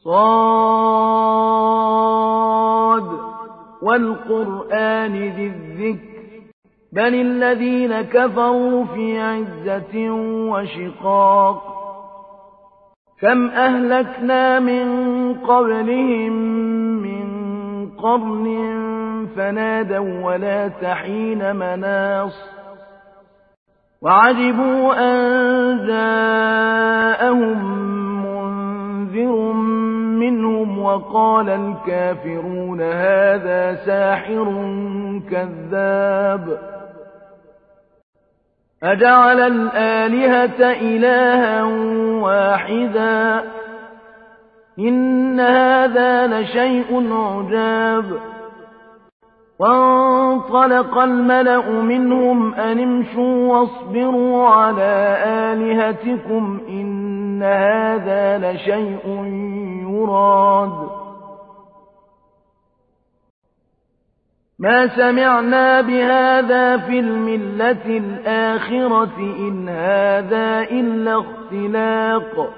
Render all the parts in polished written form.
صاد والقرآن ذي الذكر بل الذين كفروا في عزة وشقاق كم أهلكنا من قبلهم من قرن فنادوا ولا تحين مناص وعجبوا أن جاءهم منذر منهم وقال الكافرون هذا ساحر كذاب أجعل الآلهة إلها واحدا إن هذا لشيء عجاب وانطلق الملأ منهم أن امشوا واصبروا على آلهتكم إن هذا لشيء يراد ما سمعنا بهذا في الملة الآخرة إن هذا إلا اختلاق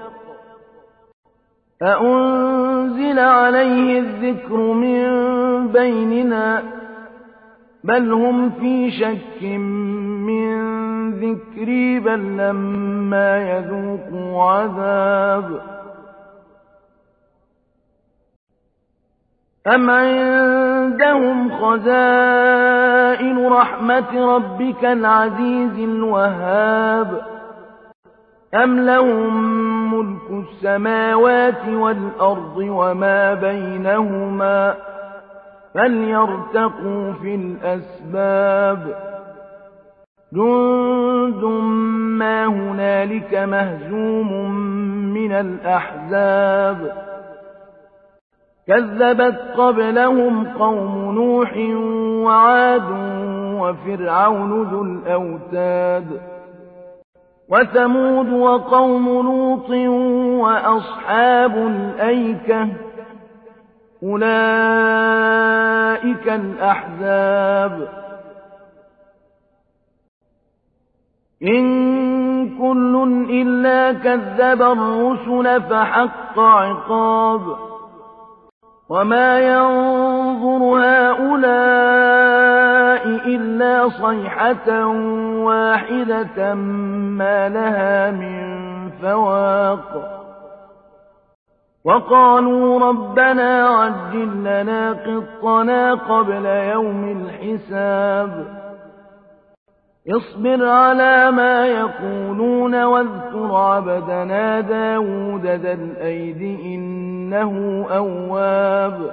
أأنزل عليه الذكر من بيننا بل هم في شك من ذكري بل لما يذوقوا عذاب أم عندهم خزائن رحمة ربك العزيز الوهاب أم لهم ملك السماوات والأرض وما بينهما فليرتقوا في الأسباب جند ما هنالك مهزوم من الأحزاب كذبت قبلهم قوم نوح وعاد وفرعون ذو الأوتاد وثمود وقوم لوط وأصحاب الأيكة أولئك الأحزاب إن كل إلا كذب الرسل فحق عقاب وما ينظر هؤلاء إلا صيحة واحدة ما لها من فواق وقالوا ربنا عجل لنا قطنا قبل يوم الحساب اصبر على ما يقولون واذكر عبدنا داود ذا الأيد إنه أواب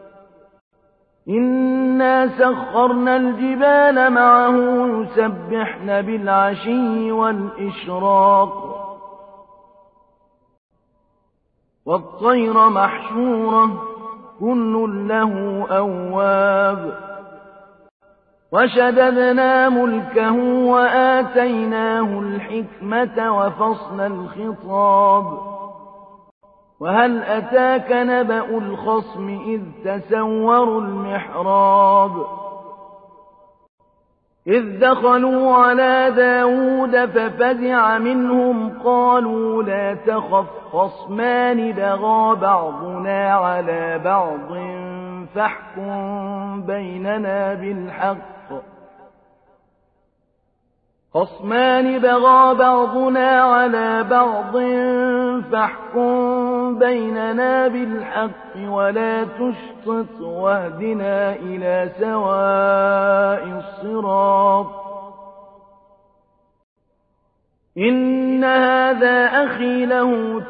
إنا سخرنا الجبال معه يسبحن بالعشي والإشراق والطير محشورة كل له أواب وشددنا ملكه وآتيناه الحكمة وفصل الخطاب وهل أتاك نبأ الخصم إذ تسوروا المحراب إذ دخلوا على داود ففزع منهم قالوا لا تخف خصمان بغى بعضنا على بعض فاحكم بيننا بالحق خصمان بغى بعضنا على بعض فاحكم بيننا بالحق ولا تشطط واهدنا إلى سواء الصراط إن هذا أخي له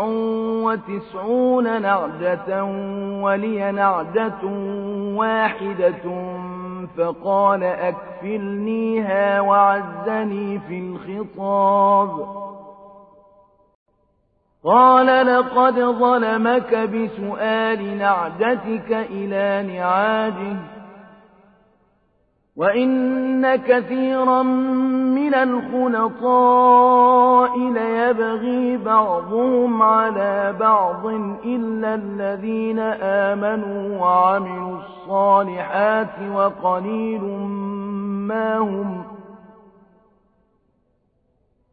99 نعجة ولي نعجة واحدة فقال أكفلنيها وعزني في الخطاب قال لقد ظلمك بسؤال نعجتك إلى نعاجه وإن كثيرا من الخلطاء ليبغي بعضهم على بعض إلا الذين آمنوا وعملوا الصالحات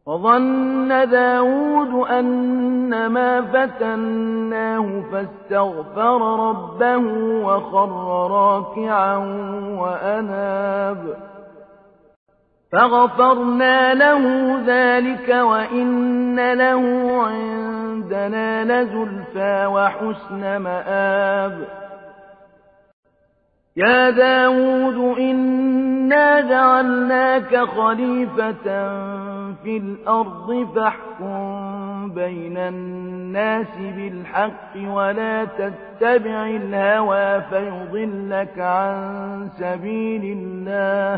وظن داود أنما فتناه فاستغفر ربه وخر راكعا وأناب فغفرنا له ذلك وإن له عندنا لزلفى وحسن مآب يا داود إنا جعلناك خليفة في الأرض فاحكم بين الناس بالحق ولا تتبع الهوى فيضلك عن سبيل الله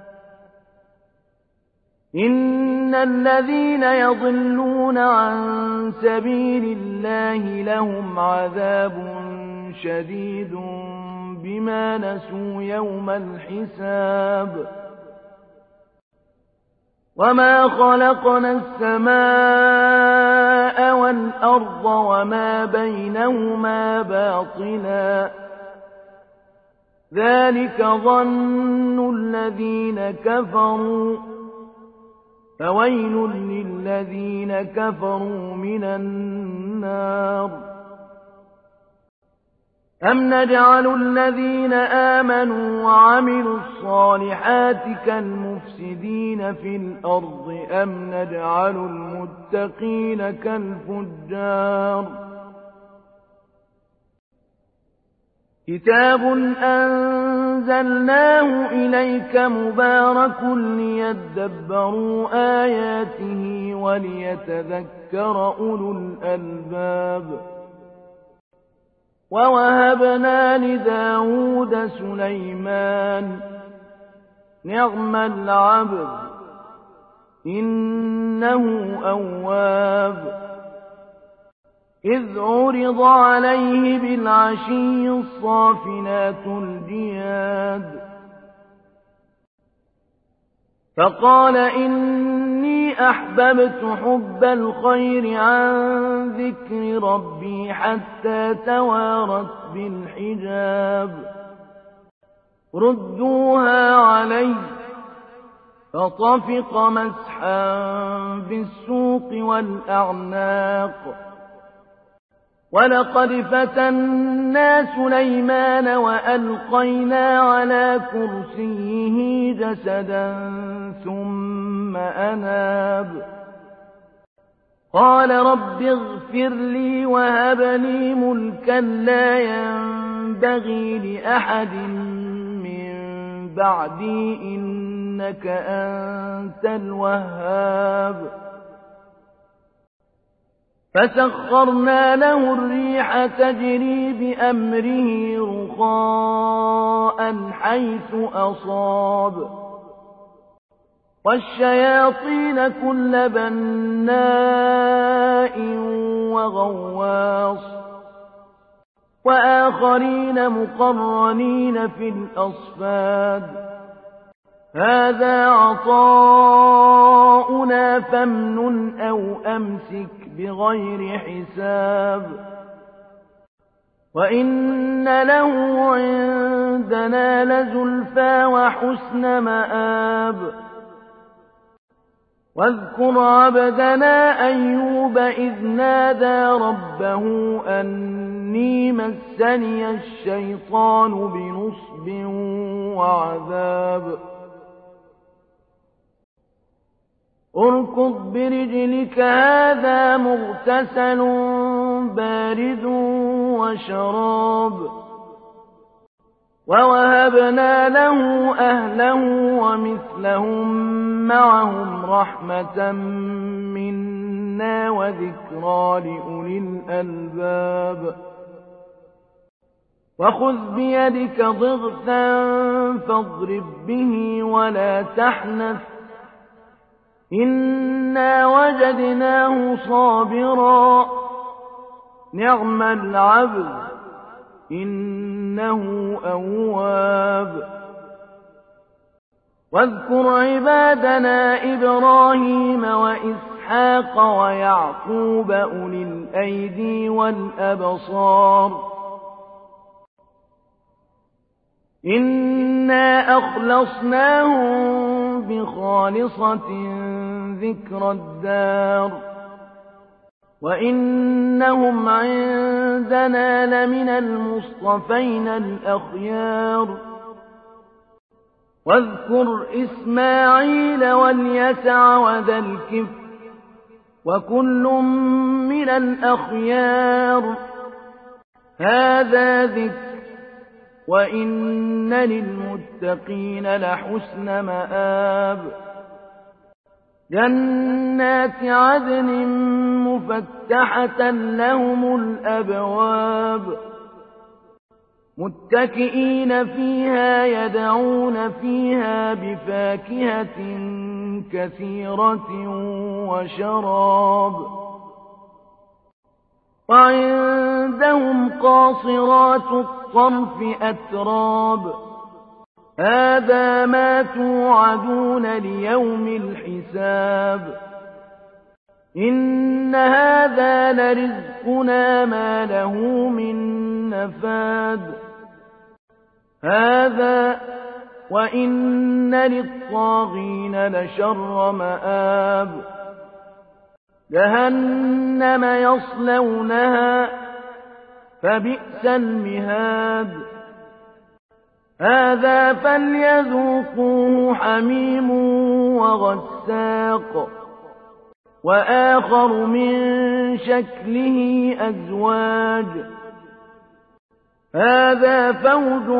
إن الذين يضلون عن سبيل الله لهم عذاب شديد بما نسوا يوم الحساب وما خلقنا السماء والأرض وما بينهما باطلا ذلك ظن الذين كفروا فويل للذين كفروا من النار أم نجعل الذين آمنوا وعملوا الصالحات كالمفسدين في الأرض أم نجعل المتقين كالفجار كتاب أنزلناه إليك مبارك ليدبروا آياته وليتذكر أولو الألباب ووهبنا لداود سليمان نعم العبد إنه أواب إذ عرض عليه بالعشي الصافنات الجياد فقال إني أحببت حب الخير عن ذكر ربي حتى توارت بالحجاب ردوها علي فطفق مسحا بالسوق والأعناق ولقد فتنا سليمان وألقينا على كرسيه جسدا ثم أناب قال رب اغفر لي وهب لي ملكا لا ينبغي لأحد من بعدي إنك أنت الوهاب فسخرنا له الريح تجري بأمره رخاء حيث أصاب والشياطين كل بناء وغواص وآخرين مقرنين في الأصفاد هذا عطاؤنا فامنن أو أمسك بغير حساب وإن له عندنا لزلفى وحسن مآب واذكر عبدنا أيوب إذ نادى ربه أني مسني الشيطان بنصب وعذاب اركض برجلك هذا مغتسل بارد وشراب ووهبنا له أهله ومثلهم معهم رحمة منا وذكرى لأولي الألباب وخذ بيدك ضغثا فاضرب به ولا تحنث إنا وجدناه صابرا نعم العبد إنه أواب واذكر عبادنا إبراهيم وإسحاق ويعقوب أولي الأيدي والأبصار إنا أخلصناهم بخالصة ذكر الدار وإنهم عندنا لمن المصطفين الأخيار واذكر إسماعيل واليسع وذا الكفل وكل من الأخيار هذا ذكر وإن للمتقين لحسن مآب جنات عدن مفتحة لهم الأبواب متكئين فيها يدعون فيها بفاكهة كثيرة وشراب وعندهم قاصرات الطرف أتراب هذا ما توعدون ليوم الحساب إن هذا لرزقنا ما له من نفاد هذا وإن للطاغين لشر مآب جهنم يصلونها فبئس المهاد هذا فليذوقوه حميم وغساق وآخر من شكله أزواج هذا فوج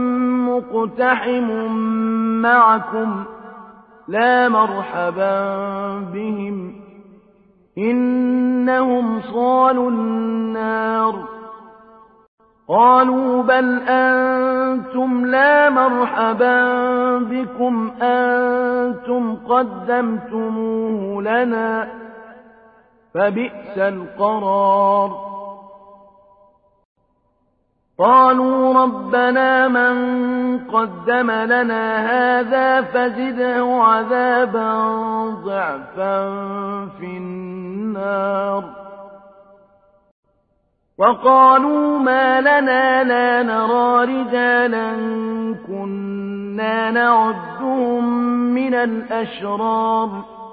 مقتحم معكم لا مرحبا بهم إنهم صالوا النار قالوا بل أنتم لا مرحبا بكم أنتم قدمتموه لنا فبئس القرار قالوا ربنا من قدم لنا هذا فزده عذابا ضعفا في النار وقالوا ما لنا لا نرى رجالا كنا نعدهم من الأشرار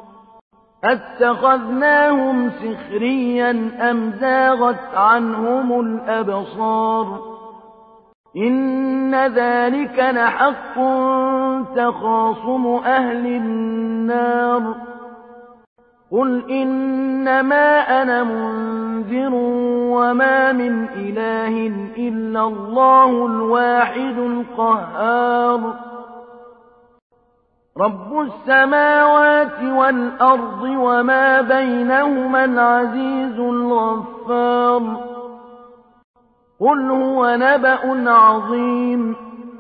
أتخذناهم سخريا أم زاغت عنهم الأبصار إن ذلك لحق تخاصم أهل النار قل إنما أنا منذر وما من إله إلا الله الواحد القهار رب السماوات والأرض وما بينهما العزيز الغفار قل هو نبأ عظيم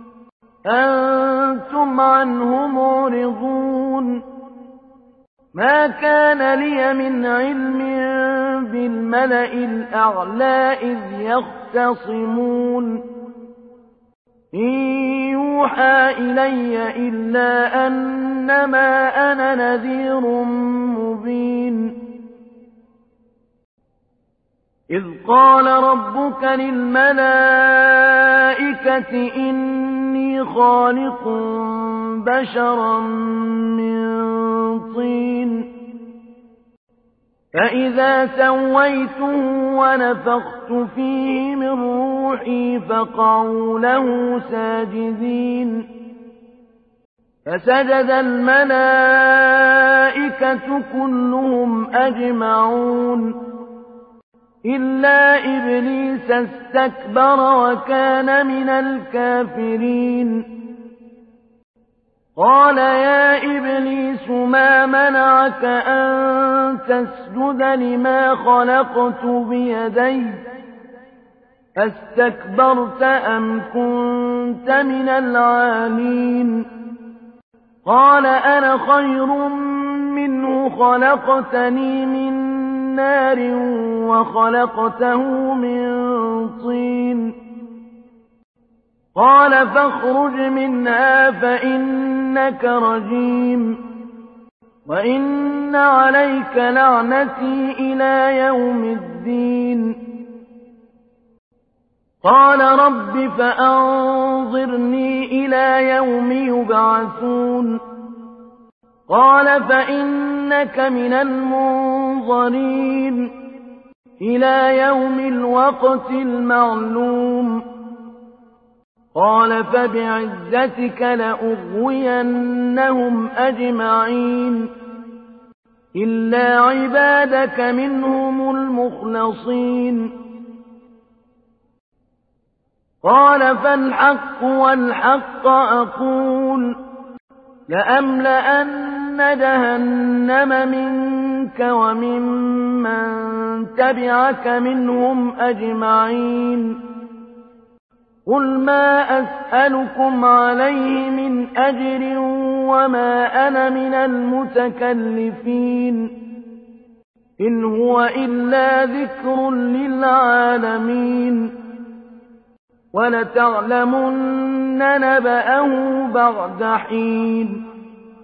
أنتم عنه معرضون ما كان لي من علم بالملأ الأعلى إذ يختصمون إن يوحى إلي إلا أنما أنا نذير مبين إذ قال ربك للملائكة إني خالق بشرا من طين فإذا سويته ونفخت فيه من روحي فقعوا له ساجدين فسجد الملائكة كلهم أجمعون إلا إبليس استكبر وكان من الكافرين قال يا إبليس ما منعك أن تسجد لما خلقت بيدي أستكبرت أم كنت من العالين قال أنا خير منه خلقتني من نار وخلقته من طين قال فاخرج منها فإنك رجيم وإن عليك لعنتي إلى يوم الدين قال رب فأنظرني إلى يوم يبعثون قال فإنك من المنظرين إلى يوم الوقت المعلوم قال فبعزتك لأغوينهم أجمعين إلا عبادك منهم المخلصين قال فالحق والحق أقول لأملأن جهنم منك وممن تبعك منهم أجمعين قل ما أسألكم عليه من أجر وما أنا من المتكلفين إن هو إلا ذكر للعالمين ولتعلمن نبأه بعد حين